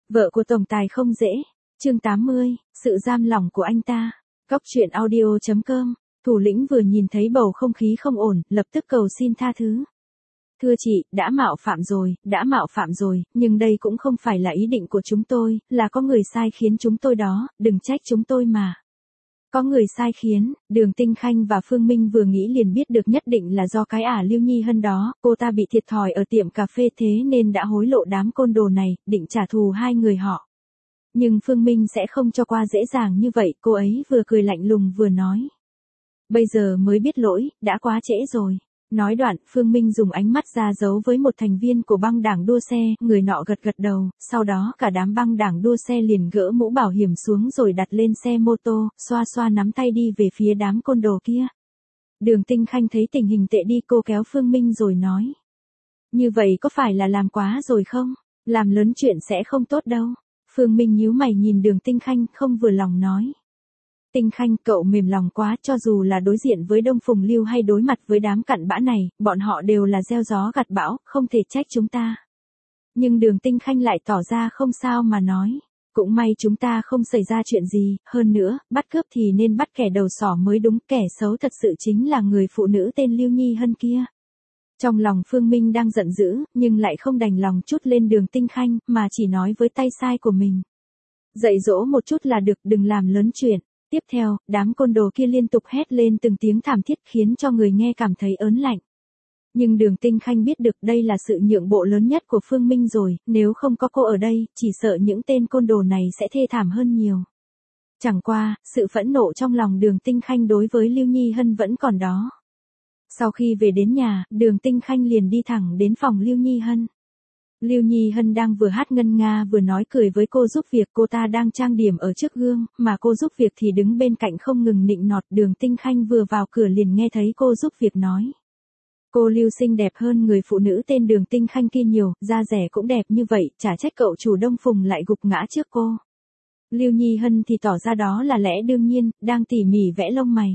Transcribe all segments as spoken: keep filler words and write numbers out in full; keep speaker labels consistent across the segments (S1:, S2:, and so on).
S1: Vợ của tổng tài không dễ. Chương tám mươi, sự giam lỏng của anh ta. Góc truyện audio chấm com. Thủ lĩnh vừa nhìn thấy bầu không khí không ổn, lập tức cầu xin tha thứ. Thưa chị, đã mạo phạm rồi, đã mạo phạm rồi, nhưng đây cũng không phải là ý định của chúng tôi, là có người sai khiến chúng tôi đó, đừng trách chúng tôi mà. Có người sai khiến, Đường Tinh Khanh và Phương Minh vừa nghĩ liền biết được nhất định là do cái ả Lưu Nhi Hân đó, cô ta bị thiệt thòi ở tiệm cà phê thế nên đã hối lộ đám côn đồ này, định trả thù hai người họ. Nhưng Phương Minh sẽ không cho qua dễ dàng như vậy, cô ấy vừa cười lạnh lùng vừa nói. Bây giờ mới biết lỗi, đã quá trễ rồi. Nói đoạn, Phương Minh dùng ánh mắt ra dấu với một thành viên của băng đảng đua xe, người nọ gật gật đầu, sau đó cả đám băng đảng đua xe liền gỡ mũ bảo hiểm xuống rồi đặt lên xe mô tô, xoa xoa nắm tay đi về phía đám côn đồ kia. Đường Tinh Khanh thấy tình hình tệ đi, cô kéo Phương Minh rồi nói. Như vậy có phải là làm quá rồi không? Làm lớn chuyện sẽ không tốt đâu. Phương Minh nhíu mày nhìn Đường Tinh Khanh không vừa lòng nói. Tinh Khanh, cậu mềm lòng quá, cho dù là đối diện với Đông Phùng Lưu hay đối mặt với đám cặn bã này, bọn họ đều là gieo gió gặt bão, không thể trách chúng ta. Nhưng Đường Tinh Khanh lại tỏ ra không sao mà nói. Cũng may chúng ta không xảy ra chuyện gì, hơn nữa, bắt cướp thì nên bắt kẻ đầu sỏ mới đúng, kẻ xấu thật sự chính là người phụ nữ tên Lưu Nhi Hân kia. Trong lòng Phương Minh đang giận dữ, nhưng lại không đành lòng trút lên Đường Tinh Khanh, mà chỉ nói với tay sai của mình. Dạy dỗ một chút là được, đừng làm lớn chuyện. Tiếp theo, đám côn đồ kia liên tục hét lên từng tiếng thảm thiết khiến cho người nghe cảm thấy ớn lạnh. Nhưng Đường Tinh Khanh biết được đây là sự nhượng bộ lớn nhất của Phương Minh rồi, nếu không có cô ở đây, chỉ sợ những tên côn đồ này sẽ thê thảm hơn nhiều. Chẳng qua, sự phẫn nộ trong lòng Đường Tinh Khanh đối với Lưu Nhi Hân vẫn còn đó. Sau khi về đến nhà, Đường Tinh Khanh liền đi thẳng đến phòng Lưu Nhi Hân. Lưu Nhi Hân đang vừa hát ngân nga vừa nói cười với cô giúp việc, cô ta đang trang điểm ở trước gương, mà cô giúp việc thì đứng bên cạnh không ngừng nịnh nọt. Đường Tinh Khanh vừa vào cửa liền nghe thấy cô giúp việc nói. Cô Lưu xinh đẹp hơn người phụ nữ tên Đường Tinh Khanh kia nhiều, da rẻ cũng đẹp như vậy, chả trách cậu chủ Đông Phùng lại gục ngã trước cô. Lưu Nhi Hân thì tỏ ra đó là lẽ đương nhiên, đang tỉ mỉ vẽ lông mày.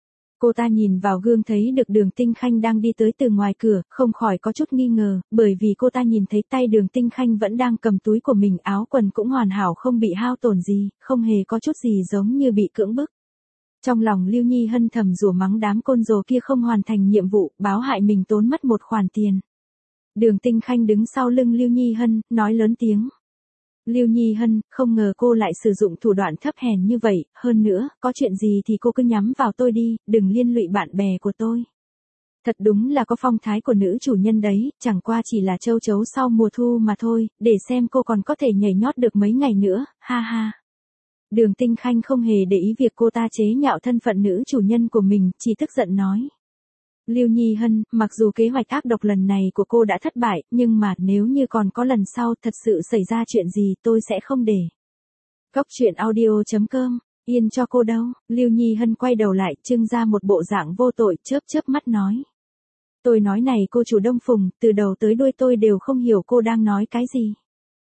S1: Cô ta nhìn vào gương thấy được Đường Tinh Khanh đang đi tới từ ngoài cửa, không khỏi có chút nghi ngờ, bởi vì cô ta nhìn thấy tay Đường Tinh Khanh vẫn đang cầm túi của mình, áo quần cũng hoàn hảo không bị hao tổn gì, không hề có chút gì giống như bị cưỡng bức. Trong lòng Lưu Nhi Hân thầm rủa mắng đám côn đồ kia không hoàn thành nhiệm vụ, báo hại mình tốn mất một khoản tiền. Đường Tinh Khanh đứng sau lưng Lưu Nhi Hân, nói lớn tiếng. Lưu Nhi Hân, không ngờ cô lại sử dụng thủ đoạn thấp hèn như vậy, hơn nữa, có chuyện gì thì cô cứ nhắm vào tôi đi, đừng liên lụy bạn bè của tôi. Thật đúng là có phong thái của nữ chủ nhân đấy, chẳng qua chỉ là châu chấu sau mùa thu mà thôi, để xem cô còn có thể nhảy nhót được mấy ngày nữa, ha ha. Đường Tinh Khanh không hề để ý việc cô ta chế nhạo thân phận nữ chủ nhân của mình, chỉ tức giận nói. Lưu Nhi Hân, mặc dù kế hoạch ác độc lần này của cô đã thất bại, nhưng mà nếu như còn có lần sau thật sự xảy ra chuyện gì tôi sẽ không để. Góc truyện audio chấm com, yên cho cô đâu. Lưu Nhi Hân quay đầu lại, trưng ra một bộ dạng vô tội, chớp chớp mắt nói. Tôi nói này cô chủ Đông Phùng, từ đầu tới đuôi tôi đều không hiểu cô đang nói cái gì.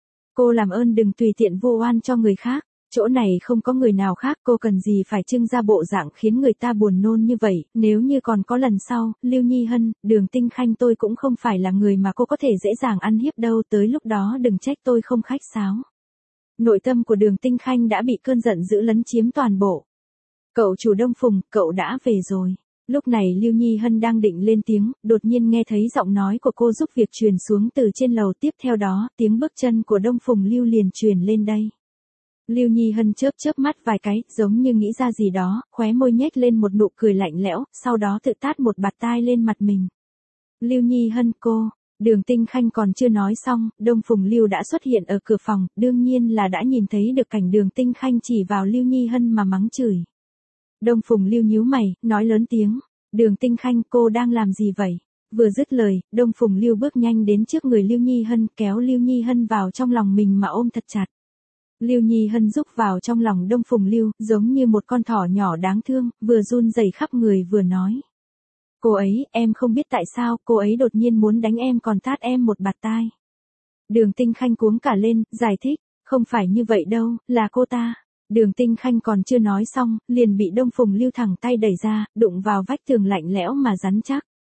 S1: Cô làm ơn đừng tùy tiện vu oan cho người khác. Chỗ này không có người nào khác, cô cần gì phải trưng ra bộ dạng khiến người ta buồn nôn như vậy, nếu như còn có lần sau, Lưu Nhi Hân, Đường Tinh Khanh tôi cũng không phải là người mà cô có thể dễ dàng ăn hiếp đâu, tới lúc đó đừng trách tôi không khách sáo. Nội tâm của Đường Tinh Khanh đã bị cơn giận dữ lấn chiếm toàn bộ. Cậu chủ Đông Phùng, cậu đã về rồi. Lúc này Lưu Nhi Hân đang định lên tiếng, đột nhiên nghe thấy giọng nói của cô giúp việc truyền xuống từ trên lầu, tiếp theo đó, tiếng bước chân của Đông Phùng Lưu liền truyền lên đây. Lưu Nhi Hân chớp chớp mắt vài cái, giống như nghĩ ra gì đó, khóe môi nhếch lên một nụ cười lạnh lẽo, sau đó tự tát một bạt tai lên mặt mình. Lưu Nhi Hân cô, Đường Tinh Khanh còn chưa nói xong, Đông Phùng Lưu đã xuất hiện ở cửa phòng, đương nhiên là đã nhìn thấy được cảnh Đường Tinh Khanh chỉ vào Lưu Nhi Hân mà mắng chửi. Đông Phùng Lưu nhíu mày, nói lớn tiếng, Đường Tinh Khanh cô đang làm gì vậy? Vừa dứt lời, Đông Phùng Lưu bước nhanh đến trước người Lưu Nhi Hân, kéo Lưu Nhi Hân vào trong lòng mình mà ôm thật chặt. Lưu Nhi Hân rúc vào trong lòng Đông Phùng Lưu, giống như một con thỏ nhỏ đáng thương, vừa run rẩy khắp người vừa nói. Cô ấy, em không biết tại sao, cô ấy đột nhiên muốn đánh em còn tát em một bạt tai. Đường Tinh Khanh cuống cả lên, giải thích, không phải như vậy đâu, là cô ta. Đường Tinh Khanh còn chưa nói xong, liền bị Đông Phùng Lưu thẳng tay đẩy ra, đụng vào vách tường lạnh lẽo mà rắn chắc.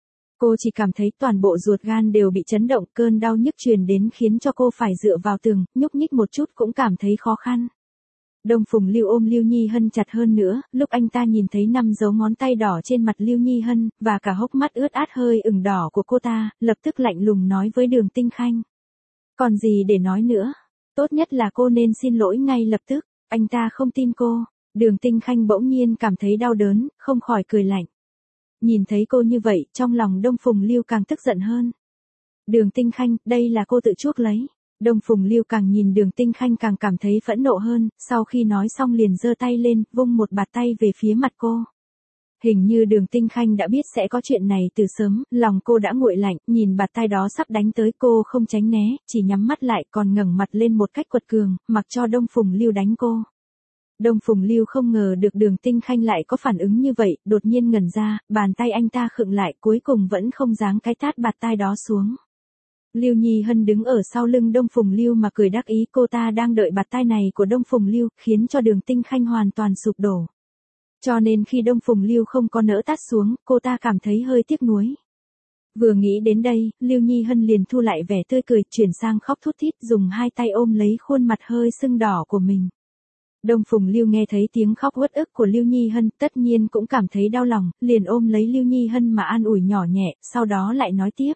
S1: Cô chỉ cảm thấy toàn bộ ruột gan đều bị chấn động, cơn đau nhức truyền đến khiến cho cô phải dựa vào tường, nhúc nhích một chút cũng cảm thấy khó khăn. Đông Phùng Lưu ôm Lưu Nhi Hân chặt hơn nữa, lúc anh ta nhìn thấy năm dấu ngón tay đỏ trên mặt Lưu Nhi Hân, và cả hốc mắt ướt át hơi ửng đỏ của cô ta, lập tức lạnh lùng nói với Đường Tinh Khanh. Còn gì để nói nữa? Tốt nhất là cô nên xin lỗi ngay lập tức, anh ta không tin cô. Đường Tinh Khanh bỗng nhiên cảm thấy đau đớn, không khỏi cười lạnh. Nhìn thấy cô như vậy, trong lòng Đông Phùng Lưu càng tức giận hơn. Đường Tinh Khanh, đây là cô tự chuốc lấy. Đông Phùng Lưu càng nhìn Đường Tinh Khanh càng cảm thấy phẫn nộ hơn, sau khi nói xong liền giơ tay lên, vung một bạt tay về phía mặt cô. Hình như Đường Tinh Khanh đã biết sẽ có chuyện này từ sớm, lòng cô đã nguội lạnh, nhìn bạt tay đó sắp đánh tới cô không tránh né, chỉ nhắm mắt lại còn ngẩng mặt lên một cách quật cường, mặc cho Đông Phùng Lưu đánh cô. Đông Phùng Lưu không ngờ được Đường Tinh Khanh lại có phản ứng như vậy, đột nhiên ngẩn ra, bàn tay anh ta khựng lại, cuối cùng vẫn không giáng cái tát bạt tay đó xuống. Lưu Nhi Hân đứng ở sau lưng Đông Phùng Lưu mà cười đắc ý, cô ta đang đợi bạt tay này của Đông Phùng Lưu, khiến cho Đường Tinh Khanh hoàn toàn sụp đổ. Cho nên khi Đông Phùng Lưu không có nỡ tát xuống, cô ta cảm thấy hơi tiếc nuối. Vừa nghĩ đến đây, Lưu Nhi Hân liền thu lại vẻ tươi cười, chuyển sang khóc thút thít, dùng hai tay ôm lấy khuôn mặt hơi sưng đỏ của mình. Đông Phùng Lưu nghe thấy tiếng khóc uất ức của Lưu Nhi Hân, tất nhiên cũng cảm thấy đau lòng, liền ôm lấy Lưu Nhi Hân mà an ủi nhỏ nhẹ, sau đó lại nói tiếp.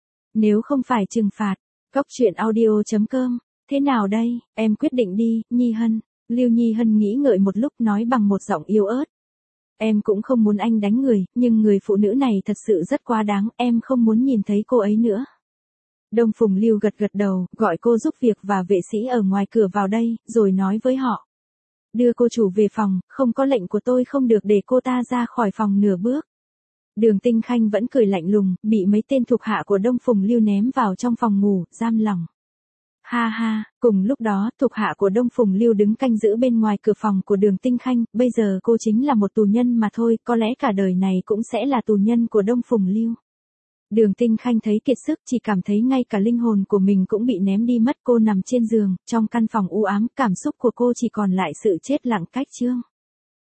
S1: Nếu không phải trừng phạt, Cóc Truyện Audio chấm com, thế nào đây, em quyết định đi, Nhi Hân. Lưu Nhi Hân nghĩ ngợi một lúc nói bằng một giọng yếu ớt. Em cũng không muốn anh đánh người, nhưng người phụ nữ này thật sự rất quá đáng, em không muốn nhìn thấy cô ấy nữa. Đông Phùng Lưu gật gật đầu, gọi cô giúp việc và vệ sĩ ở ngoài cửa vào đây, rồi nói với họ. Đưa cô chủ về phòng, không có lệnh của tôi không được để cô ta ra khỏi phòng nửa bước. Đường Tinh Khanh vẫn cười lạnh lùng, bị mấy tên thuộc hạ của Đông Phùng Lưu ném vào trong phòng ngủ, giam lỏng. Ha ha, cùng lúc đó, thuộc hạ của Đông Phùng Lưu đứng canh giữ bên ngoài cửa phòng của Đường Tinh Khanh, bây giờ cô chính là một tù nhân mà thôi, có lẽ cả đời này cũng sẽ là tù nhân của Đông Phùng Lưu. Đường Tinh Khanh thấy kiệt sức, chỉ cảm thấy ngay cả linh hồn của mình cũng bị ném đi mất, cô nằm trên giường, trong căn phòng u ám, cảm xúc của cô chỉ còn lại sự chết lặng cách chương.